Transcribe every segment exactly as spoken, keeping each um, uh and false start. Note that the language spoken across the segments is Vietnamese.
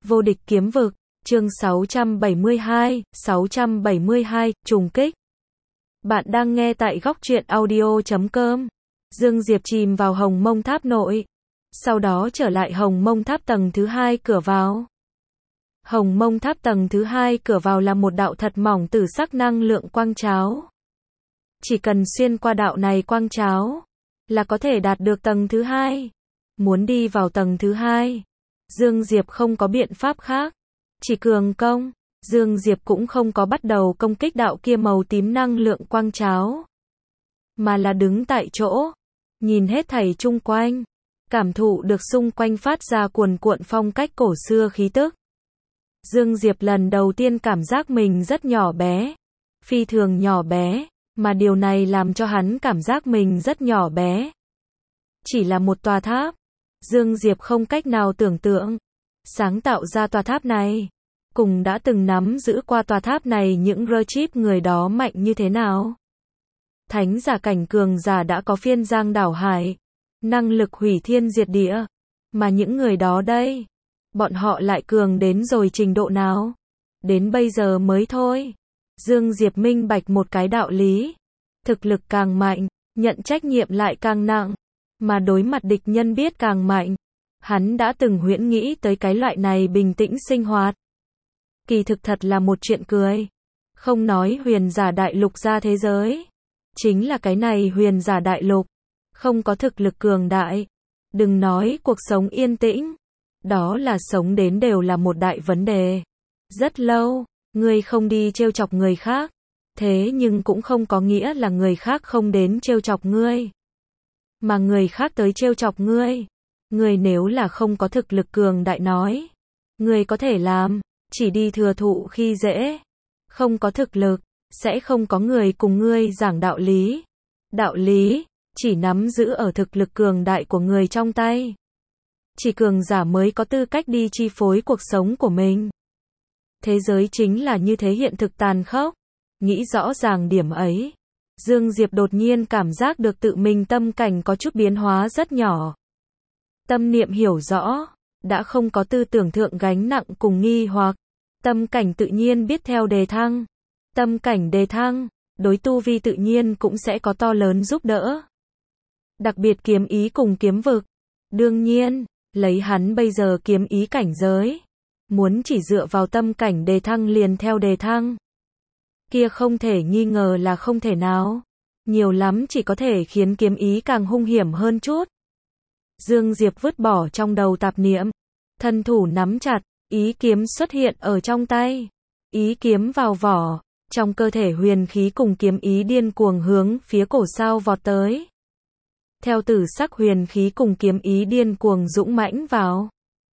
Vô địch kiếm vực, chương sáu trăm bảy mươi hai, sáu trăm bảy mươi hai, trùng kích. Bạn đang nghe tại góc truyện audio chấm com. Dương Diệp chìm vào Hồng Mông Tháp nội. Sau đó trở lại Hồng Mông Tháp tầng thứ hai cửa vào. Hồng Mông Tháp tầng thứ hai cửa vào là một đạo thật mỏng tử sắc năng lượng quang cháo. Chỉ cần xuyên qua đạo này quang cháo, là có thể đạt được tầng thứ hai. Muốn đi vào tầng thứ hai, Dương Diệp không có biện pháp khác. Chỉ cường công, Dương Diệp cũng không có bắt đầu công kích đạo kia màu tím năng lượng quang cháo. Mà là đứng tại chỗ, nhìn hết thảy chung quanh, cảm thụ được xung quanh phát ra cuồn cuộn phong cách cổ xưa khí tức. Dương Diệp lần đầu tiên cảm giác mình rất nhỏ bé, phi thường nhỏ bé, mà điều này làm cho hắn cảm giác mình rất nhỏ bé. Chỉ là một tòa tháp, Dương Diệp không cách nào tưởng tượng, sáng tạo ra tòa tháp này, cùng đã từng nắm giữ qua tòa tháp này những rơ chip người đó mạnh như thế nào. Thánh giả cảnh cường giả đã có phiên giang đảo hải, năng lực hủy thiên diệt địa, mà những người đó đây, bọn họ lại cường đến rồi trình độ nào? Đến bây giờ mới thôi. Dương Diệp minh bạch một cái đạo lý, thực lực càng mạnh, nhận trách nhiệm lại càng nặng, mà đối mặt địch nhân biết càng mạnh. Hắn đã từng huyễn nghĩ tới cái loại này bình tĩnh sinh hoạt. Kỳ thực thật là một chuyện cười. Không nói huyền giả đại lục ra thế giới, chính là cái này huyền giả đại lục, không có thực lực cường đại. Đừng nói cuộc sống yên tĩnh, đó là sống đến đều là một đại vấn đề. Rất lâu, ngươi không đi trêu chọc người khác, thế nhưng cũng không có nghĩa là người khác không đến trêu chọc ngươi. Mà người khác tới trêu chọc ngươi, ngươi nếu là không có thực lực cường đại nói, ngươi có thể làm, chỉ đi thừa thụ khi dễ. Không có thực lực, sẽ không có người cùng ngươi giảng đạo lý. Đạo lý, chỉ nắm giữ ở thực lực cường đại của người trong tay. Chỉ cường giả mới có tư cách đi chi phối cuộc sống của mình. Thế giới chính là như thế, hiện thực tàn khốc. Nghĩ rõ ràng điểm ấy, Dương Diệp đột nhiên cảm giác được tự mình tâm cảnh có chút biến hóa rất nhỏ. Tâm niệm hiểu rõ, đã không có tư tưởng thượng gánh nặng cùng nghi hoặc. Tâm cảnh tự nhiên biết theo đề thăng. Tâm cảnh đề thăng, đối tu vi tự nhiên cũng sẽ có to lớn giúp đỡ. Đặc biệt kiếm ý cùng kiếm vực. Đương nhiên, lấy hắn bây giờ kiếm ý cảnh giới, muốn chỉ dựa vào tâm cảnh đề thăng liền theo đề thăng, kia không thể nghi ngờ là không thể nào. Nhiều lắm chỉ có thể khiến kiếm ý càng hung hiểm hơn chút. Dương Diệp vứt bỏ trong đầu tạp niệm, thân thủ nắm chặt, ý kiếm xuất hiện ở trong tay. Ý kiếm vào vỏ, trong cơ thể huyền khí cùng kiếm ý điên cuồng hướng phía cổ sao vọt tới. Theo tử sắc huyền khí cùng kiếm ý điên cuồng dũng mãnh vào.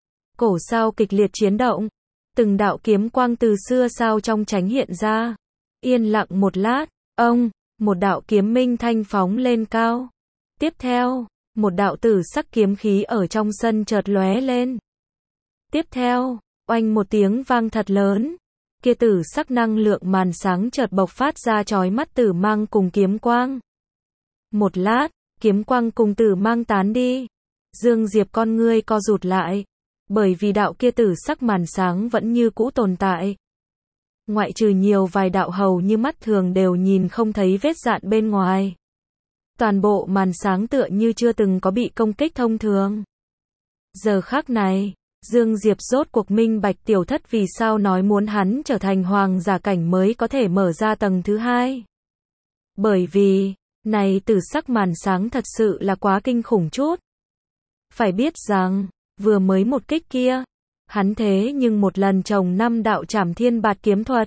Cổ sao kịch liệt chiến động, từng đạo kiếm quang từ xưa sao trong tránh hiện ra. Yên lặng một lát, ông, một đạo kiếm minh thanh phóng lên cao. Tiếp theo, một đạo tử sắc kiếm khí ở trong sân chợt lóe lên. Tiếp theo, oanh một tiếng vang thật lớn, kia tử sắc năng lượng màn sáng chợt bộc phát ra chói mắt tử mang cùng kiếm quang. Một lát, kiếm quang cùng tử mang tán đi. Dương Diệp con ngươi co rụt lại, bởi vì đạo kia tử sắc màn sáng vẫn như cũ tồn tại. Ngoại trừ nhiều vài đạo hầu như mắt thường đều nhìn không thấy vết dạn bên ngoài. Toàn bộ màn sáng tựa như chưa từng có bị công kích thông thường. Giờ khắc này, Dương Diệp rốt cuộc minh bạch tiểu thất vì sao nói muốn hắn trở thành hoàng giả cảnh mới có thể mở ra tầng thứ hai. Bởi vì, này tử sắc màn sáng thật sự là quá kinh khủng chút. Phải biết rằng, vừa mới một kích kia, hắn thế nhưng một lần trồng năm đạo trảm thiên bạt kiếm thuật.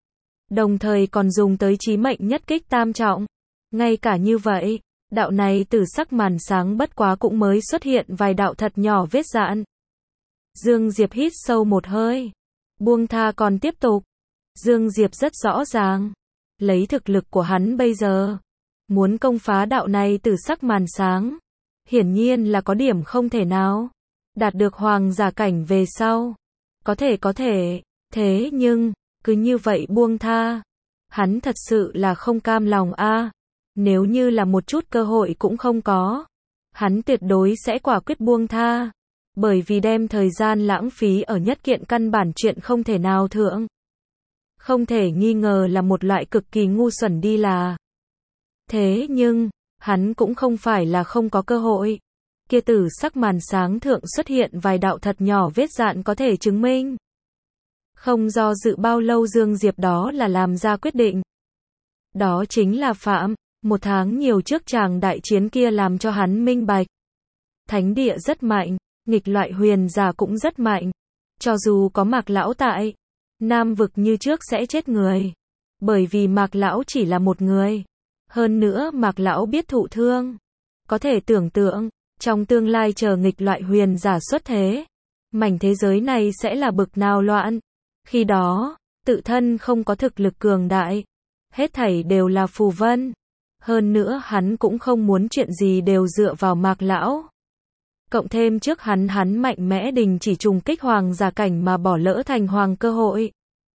Đồng thời còn dùng tới chí mệnh nhất kích tam trọng. Ngay cả như vậy, đạo này tử sắc màn sáng bất quá cũng mới xuất hiện vài đạo thật nhỏ vết dạn. Dương Diệp hít sâu một hơi, buông tha còn tiếp tục. Dương Diệp rất rõ ràng, lấy thực lực của hắn bây giờ, muốn công phá đạo này tử sắc màn sáng, hiển nhiên là có điểm không thể nào. Đạt được hoàng giả cảnh về sau, có thể có thể, thế nhưng, cứ như vậy buông tha, hắn thật sự là không cam lòng a. Nếu như là một chút cơ hội cũng không có, hắn tuyệt đối sẽ quả quyết buông tha. Bởi vì đem thời gian lãng phí ở nhất kiện căn bản chuyện không thể nào thượng. Không thể nghi ngờ là một loại cực kỳ ngu xuẩn đi là. Thế nhưng, hắn cũng không phải là không có cơ hội. Kia tử sắc màn sáng thượng xuất hiện vài đạo thật nhỏ vết dạn có thể chứng minh. Không do dự bao lâu Dương Diệp đó là làm ra quyết định. Đó chính là phạm, một tháng nhiều trước chàng đại chiến kia làm cho hắn minh bạch. Thánh địa rất mạnh, nghịch loại huyền giả cũng rất mạnh. Cho dù có Mạc Lão tại, Nam vực như trước sẽ chết người. Bởi vì Mạc Lão chỉ là một người. Hơn nữa Mạc Lão biết thụ thương. Có thể tưởng tượng, trong tương lai chờ nghịch loại huyền giả xuất thế, mảnh thế giới này sẽ là bực nào loạn. Khi đó, tự thân không có thực lực cường đại. Hết thảy đều là phù vân. Hơn nữa hắn cũng không muốn chuyện gì đều dựa vào Mạc Lão. Cộng thêm trước hắn hắn mạnh mẽ đình chỉ trùng kích hoàng giả cảnh mà bỏ lỡ thành hoàng cơ hội.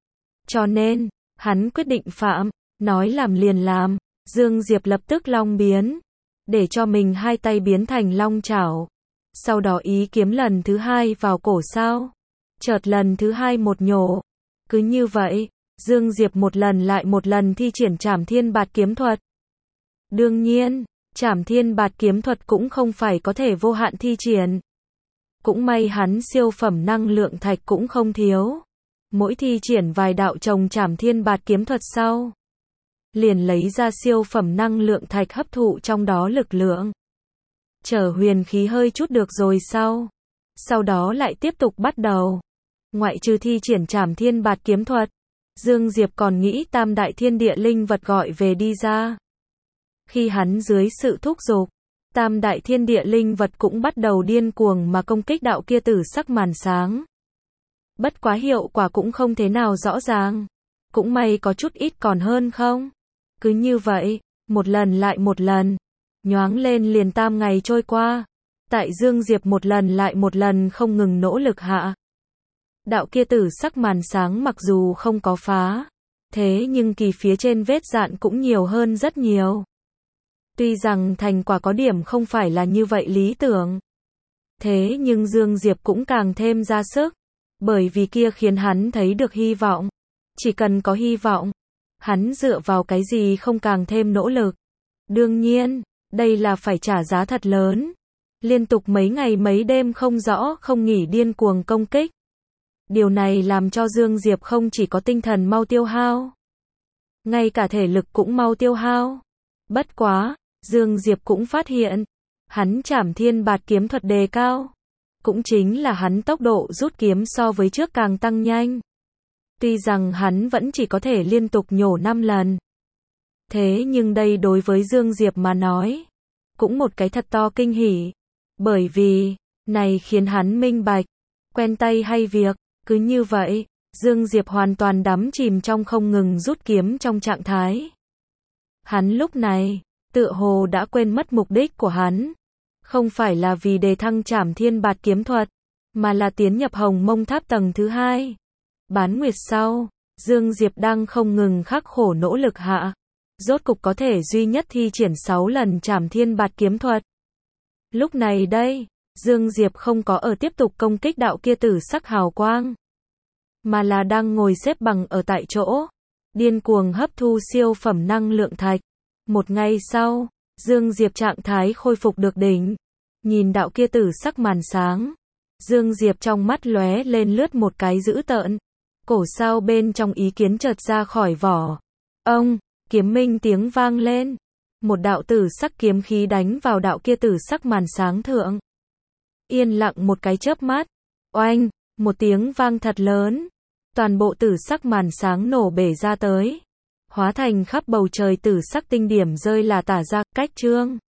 Cho nên, hắn quyết định phạm, nói làm liền làm. Dương Diệp lập tức long biến, để cho mình hai tay biến thành long chảo. Sau đó ý kiếm lần thứ hai vào cổ sao. Chợt lần thứ hai một nhổ. Cứ như vậy, Dương Diệp một lần lại một lần thi triển Trảm Thiên Bạt kiếm thuật. Đương nhiên, Trảm Thiên Bạt kiếm thuật cũng không phải có thể vô hạn thi triển. Cũng may hắn siêu phẩm năng lượng thạch cũng không thiếu. Mỗi thi triển vài đạo trồng Trảm Thiên Bạt kiếm thuật sau, liền lấy ra siêu phẩm năng lượng thạch hấp thụ trong đó lực lượng. Chờ huyền khí hơi chút được rồi sau. Sau đó lại tiếp tục bắt đầu. Ngoại trừ thi triển Trảm Thiên Bạt kiếm thuật, Dương Diệp còn nghĩ tam đại thiên địa linh vật gọi về đi ra. Khi hắn dưới sự thúc giục, tam đại thiên địa linh vật cũng bắt đầu điên cuồng mà công kích đạo kia tử sắc màn sáng. Bất quá hiệu quả cũng không thế nào rõ ràng. Cũng may có chút ít còn hơn không. Cứ như vậy, một lần lại một lần, nhoáng lên liền tam ngày trôi qua. Tại Dương Diệp một lần lại một lần không ngừng nỗ lực hạ. Đạo kia tử sắc màn sáng mặc dù không có phá, thế nhưng kỳ phía trên vết dạn cũng nhiều hơn rất nhiều. Tuy rằng thành quả có điểm không phải là như vậy lý tưởng. Thế nhưng Dương Diệp cũng càng thêm ra sức. Bởi vì kia khiến hắn thấy được hy vọng. Chỉ cần có hy vọng, hắn dựa vào cái gì không càng thêm nỗ lực. Đương nhiên, đây là phải trả giá thật lớn. Liên tục mấy ngày mấy đêm không rõ không nghỉ điên cuồng công kích. Điều này làm cho Dương Diệp không chỉ có tinh thần mau tiêu hao, ngay cả thể lực cũng mau tiêu hao. Bất quá, Dương Diệp cũng phát hiện, hắn Trảm Thiên Bạt kiếm thuật đề cao. Cũng chính là hắn tốc độ rút kiếm so với trước càng tăng nhanh. Tuy rằng hắn vẫn chỉ có thể liên tục nhổ năm lần. Thế nhưng đây đối với Dương Diệp mà nói, cũng một cái thật to kinh hỉ. Bởi vì, này khiến hắn minh bạch, quen tay hay việc. Cứ như vậy, Dương Diệp hoàn toàn đắm chìm trong không ngừng rút kiếm trong trạng thái. Hắn lúc này, tựa hồ đã quên mất mục đích của hắn. Không phải là vì đề thăng Trảm Thiên Bạt kiếm thuật, mà là tiến nhập Hồng Mông Tháp tầng thứ hai. Bán nguyệt sau, Dương Diệp đang không ngừng khắc khổ nỗ lực hạ. Rốt cục có thể duy nhất thi triển sáu lần Trảm Thiên Bạt kiếm thuật. Lúc này đây, Dương Diệp không có ở tiếp tục công kích đạo kia tử sắc hào quang, mà là đang ngồi xếp bằng ở tại chỗ, điên cuồng hấp thu siêu phẩm năng lượng thạch. Một ngày sau, Dương Diệp trạng thái khôi phục được đỉnh. Nhìn đạo kia tử sắc màn sáng, Dương Diệp trong mắt lóe lên lướt một cái dữ tợn. Cổ sao bên trong ý kiến chợt ra khỏi vỏ. Ông, kiếm minh tiếng vang lên. Một đạo tử sắc kiếm khí đánh vào đạo kia tử sắc màn sáng thượng. Yên lặng một cái chớp mắt. Oanh, một tiếng vang thật lớn. Toàn bộ tử sắc màn sáng nổ bể ra tới. Hóa thành khắp bầu trời tử sắc tinh điểm rơi là tả ra, cách trương.